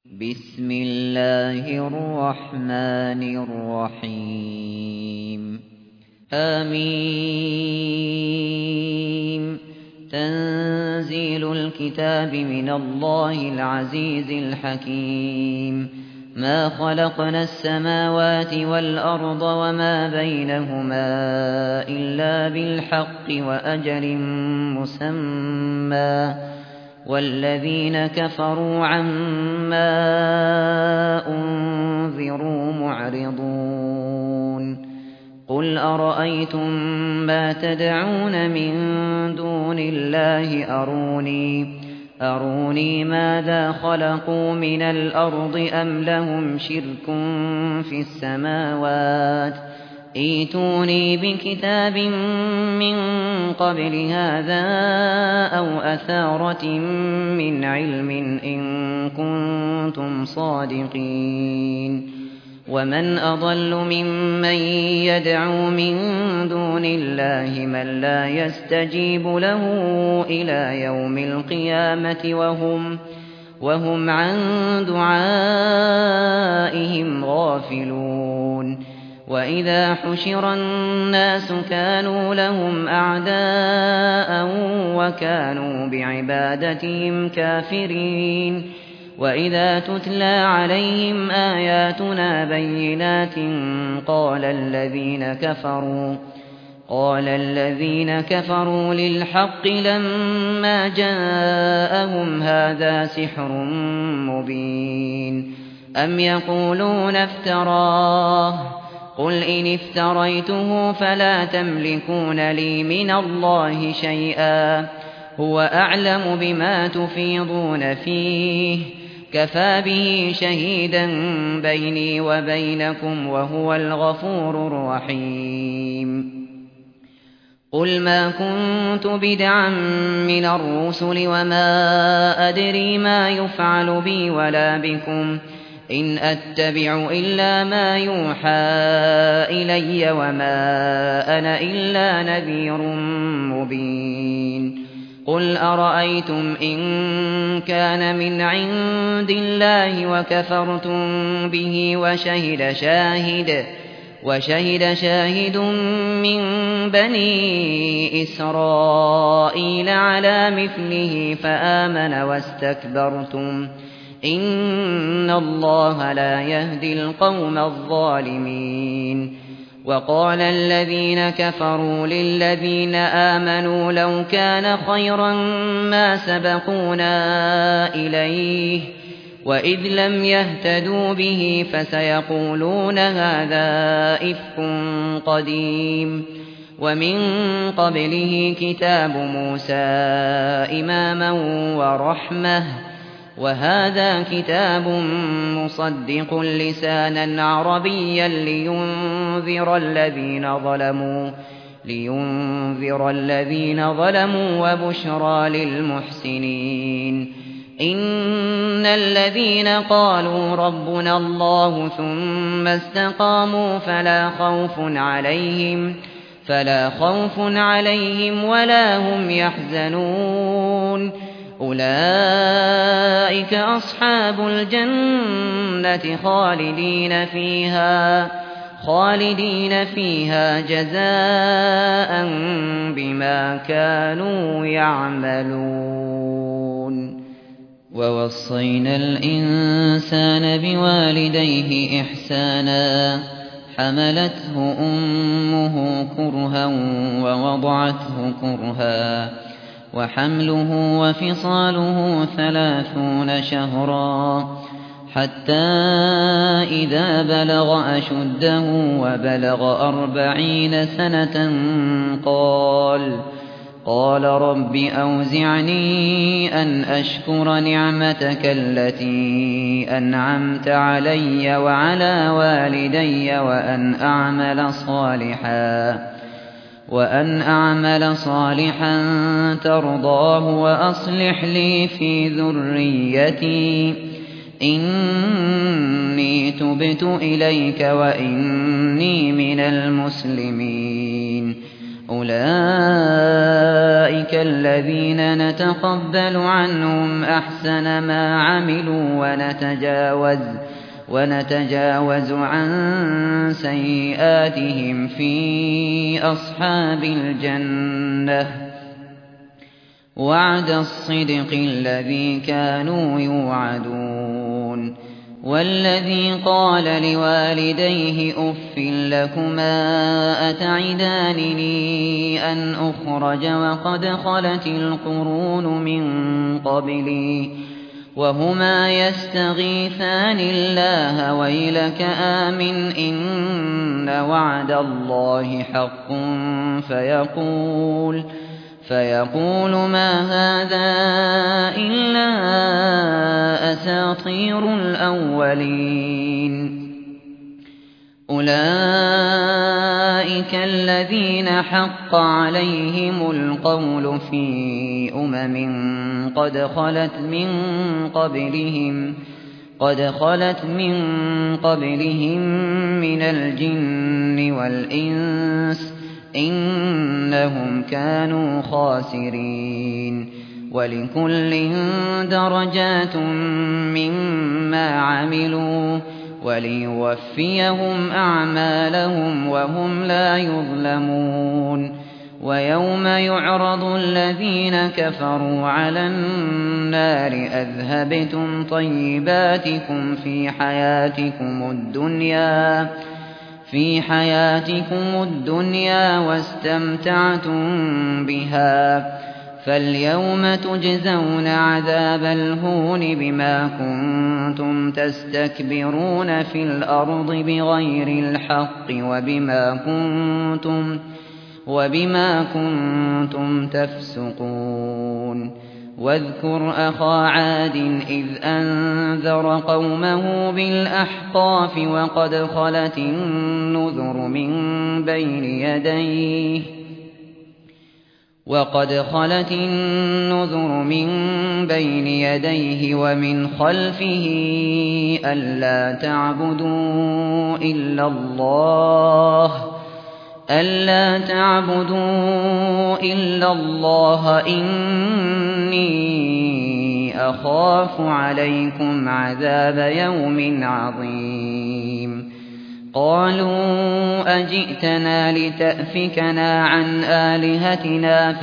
بسم الله الرحمن الرحيم آمين تنزيل الكتاب من الله العزيز الحكيم ما خلقنا السماوات والأرض وما بينهما إلا بالحق وأجل مسمى والذين كفروا عما أنذروا معرضون قل أرأيتم ما تدعون من دون الله أروني ماذا خلقوا من الأرض أم لهم شرك في السماوات ائتوني بكتاب من قبل هذا أو أثارة من علم إن كنتم صادقين ومن أضل ممن يدعو من دون الله من لا يستجيب له إلى يوم القيامة وهم عن دعائهم غافلون وإذا حشر الناس كانوا لهم أعداء وكانوا بعبادتهم كافرين وإذا تتلى عليهم آياتنا بينات قال الذين كفروا للحق لما جاءهم هذا سحر مبين أم يقولون افتراه قل إن افتريته فلا تملكون لي من الله شيئا هو أعلم بما تفيضون فيه كفى به شهيدا بيني وبينكم وهو الغفور الرحيم قل ما كنت بدعا من الرسل وما أدري ما يفعل بي ولا بكم إن أتبع إلا ما يوحى إلي وما أنا إلا نذير مبين قل أرأيتم إن كان من عند الله وكفرتم به وشهد شاهد من بني إسرائيل على مثله فآمن واستكبرتم إن الله لا يهدي القوم الظالمين وقال الذين كفروا للذين آمنوا لو كان خيرا ما سبقونا إليه وإذ لم يهتدوا به فسيقولون هذا إفك قديم ومن قبله كتاب موسى إماما ورحمة وهذا كتاب مصدق لسانا عربيا لينذر الذين ظلموا وبشرى للمحسنين إن الذين قالوا ربنا الله ثم استقاموا فلا خوف عليهم ولا هم يحزنون أولئك أصحاب الجنة خالدين فيها جزاء بما كانوا يعملون ووصينا الإنسان بوالديه إحسانا حملته أمه كرها ووضعته كرها وحمله وفصاله 30 شهرا حتى إذا بلغ أشده وبلغ 40 سنة قال رب أوزعني أن أشكر نعمتك التي أنعمت علي وعلى والدي وأن أعمل صالحا ترضاه وأصلح لي في ذريتي إني تبت إليك وإني من المسلمين أولئك الذين نتقبل عنهم أحسن ما عملوا ونتجاوز عن سيئاتهم في أصحاب الجنة وعد الصدق الذي كانوا يوعدون والذي قال لوالديه أف لكما أتعدانني أن أخرج وقد خلت القرون من قبلي وهما يستغيثان الله ويلك آمن إن وعد الله حق فيقول ما هذا إلا أساطير الأولين أولئك الذين حق عليهم القول في قد خلت من قبلهم من الجن والإنس إنهم كانوا خاسرين ولكل درجات مما عملوا وليوفيهم أعمالهم وهم لا يظلمون ويوم يعرض الذين كفروا على النار أذهبتم طيباتكم في حياتكم الدنيا واستمتعتم بها فاليوم تجزون عذاب الهون بما كنتم تستكبرون في الأرض بغير الحق وبما كنتم تفسقون واذكر أخا عاد إذ أنذر قومه بالأحقاف وقد خلت النذر من بين يديه ومن خلفه ألا تعبدوا إلا الله إني أخاف عليكم عذاب يوم عظيم قالوا أجئتنا لتأفكنا عن آلهتنا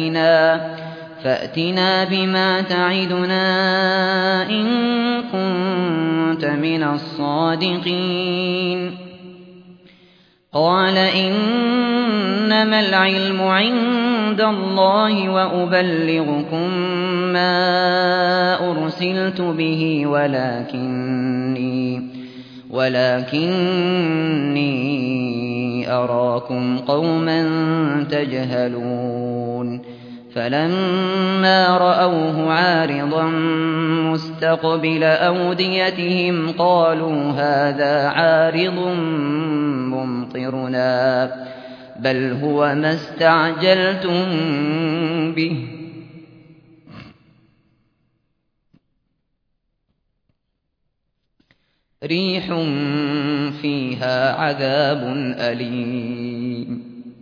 فأتنا بما تعدنا إن كنت من الصادقين قال إنما العلم عند الله وأبلغكم ما أرسلت به ولكني أراكم قوما تجهلون فلما رأوه عارضا مستقبل أوديتهم قالوا هذا عارض ممطرنا بل هو ما استعجلتم به ريح فيها عذاب أليم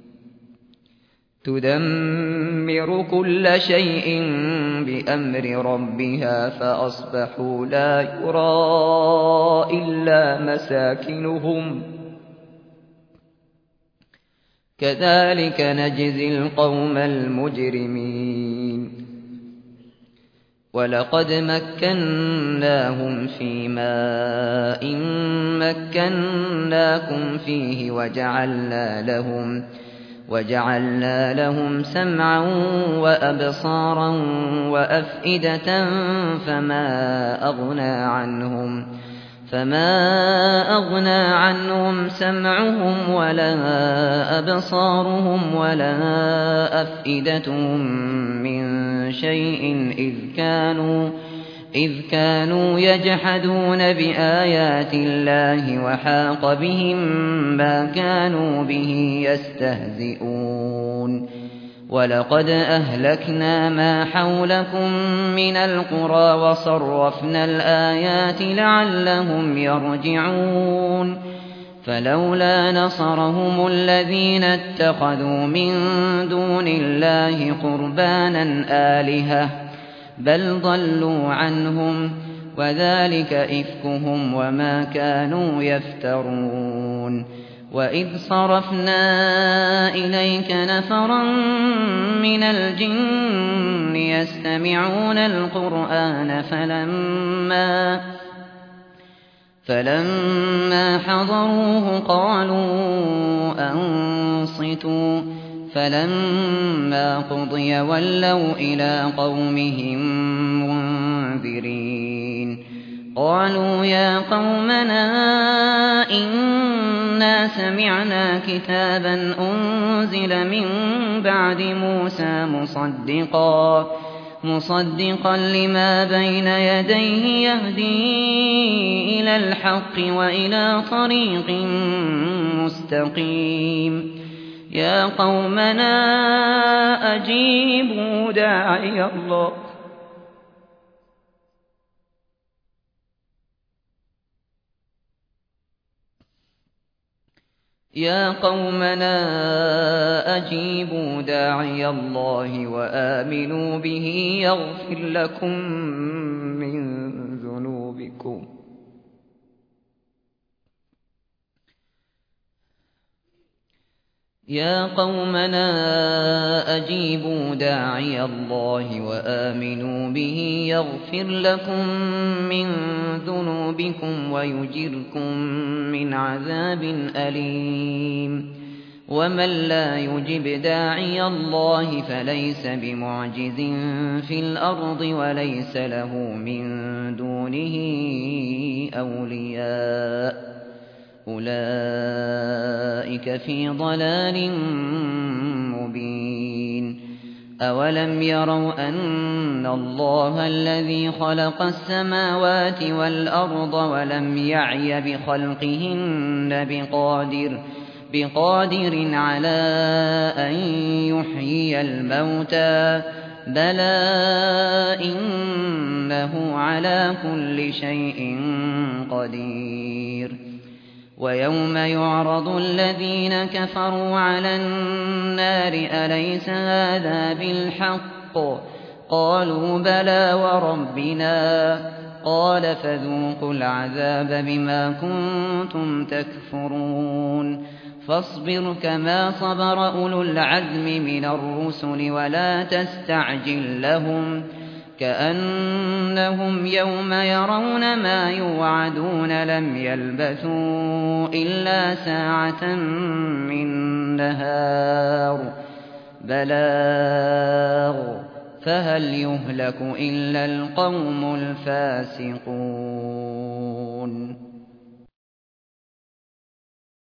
تدمر كل شيء بأمر ربها فأصبحوا لا يرى إلا مساكنهم كذلك نجزي القوم المجرمين ولقد مكناهم في ماء مكناكم فيه وجعلنا لهم سمعا وأبصارا وأفئدة فما أغنى عنهم سمعهم ولا أبصارهم ولا أفئدتهم من شيء إذ كانوا يجحدون بآيات الله وحاق بهم ما كانوا به يستهزئون ولقد أهلكنا ما حولكم من القرى وصرفنا الآيات لعلهم يرجعون فلولا نصرهم الذين اتخذوا من دون الله قربانا آلهة بل ضلوا عنهم وذلك إفكهم وما كانوا يفترون وإذ صرفنا إليك نفرا من الجن يستمعون القرآن فلما حضروه قالوا أنصتوا فلما قضي ولوا إلى قومهم منذرين قالوا يا قومنا إنا سمعنا كتابا أنزل من بعد موسى مصدقا لما بين يديه يهدي إلى الحق وإلى طريق مستقيم يا قومنا أجيبوا داعي الله وآمنوا به يغفر لكم من ذنوبكم يا قومنا أجيبوا داعي الله وآمنوا به يغفر لكم من ذنوبكم ويجركم من عذاب أليم ومن لا يجب داعي الله فليس بمعجز في الأرض وليس له من دونه أولياء أولئك في ضلال مبين أولم يروا أن الله الذي خلق السماوات والأرض ولم يعي بخلقهن بقادر على أن يحيي الموتى بلى إنه على كل شيء قدير ويوم يعرض الذين كفروا على النار أليس هذا بالحق قالوا بلى وربنا قال فذوقوا العذاب بما كنتم تكفرون فاصبر كما صبر أولو العزم من الرسل ولا تستعجل لهم كأنهم يوم يرون ما يوعدون لم يلبثوا إلا ساعة من نهار بلاغ فهل يهلك إلا القوم الفاسقون